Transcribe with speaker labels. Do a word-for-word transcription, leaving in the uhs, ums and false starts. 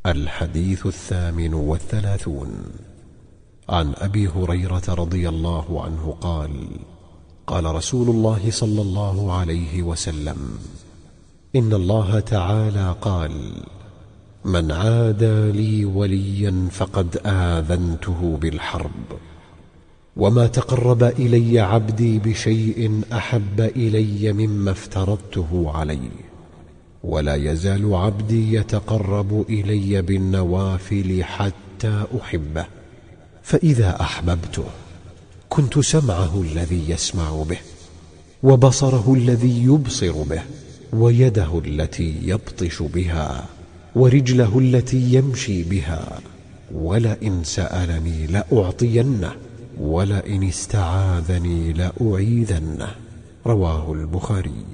Speaker 1: الحديث الثامن والثلاثون. عن أبي هريرة رضي الله عنه قال: قال رسول الله صلى الله عليه وسلم: إن الله تعالى قال: من عادى لي وليا فقد آذنته بالحرب، وما تقرب إلي عبدي بشيء أحب إلي مما افترضته عليه، ولا يزال عبدي يتقرب إلي بالنوافل حتى أحبه، فإذا أحببته كنت سمعه الذي يسمع به، وبصره الذي يبصر به، ويده التي يبطش بها، ورجله التي يمشي بها، ولئن سألني لأعطينه، ولئن استعاذني لأعيذنه. رواه البخاري.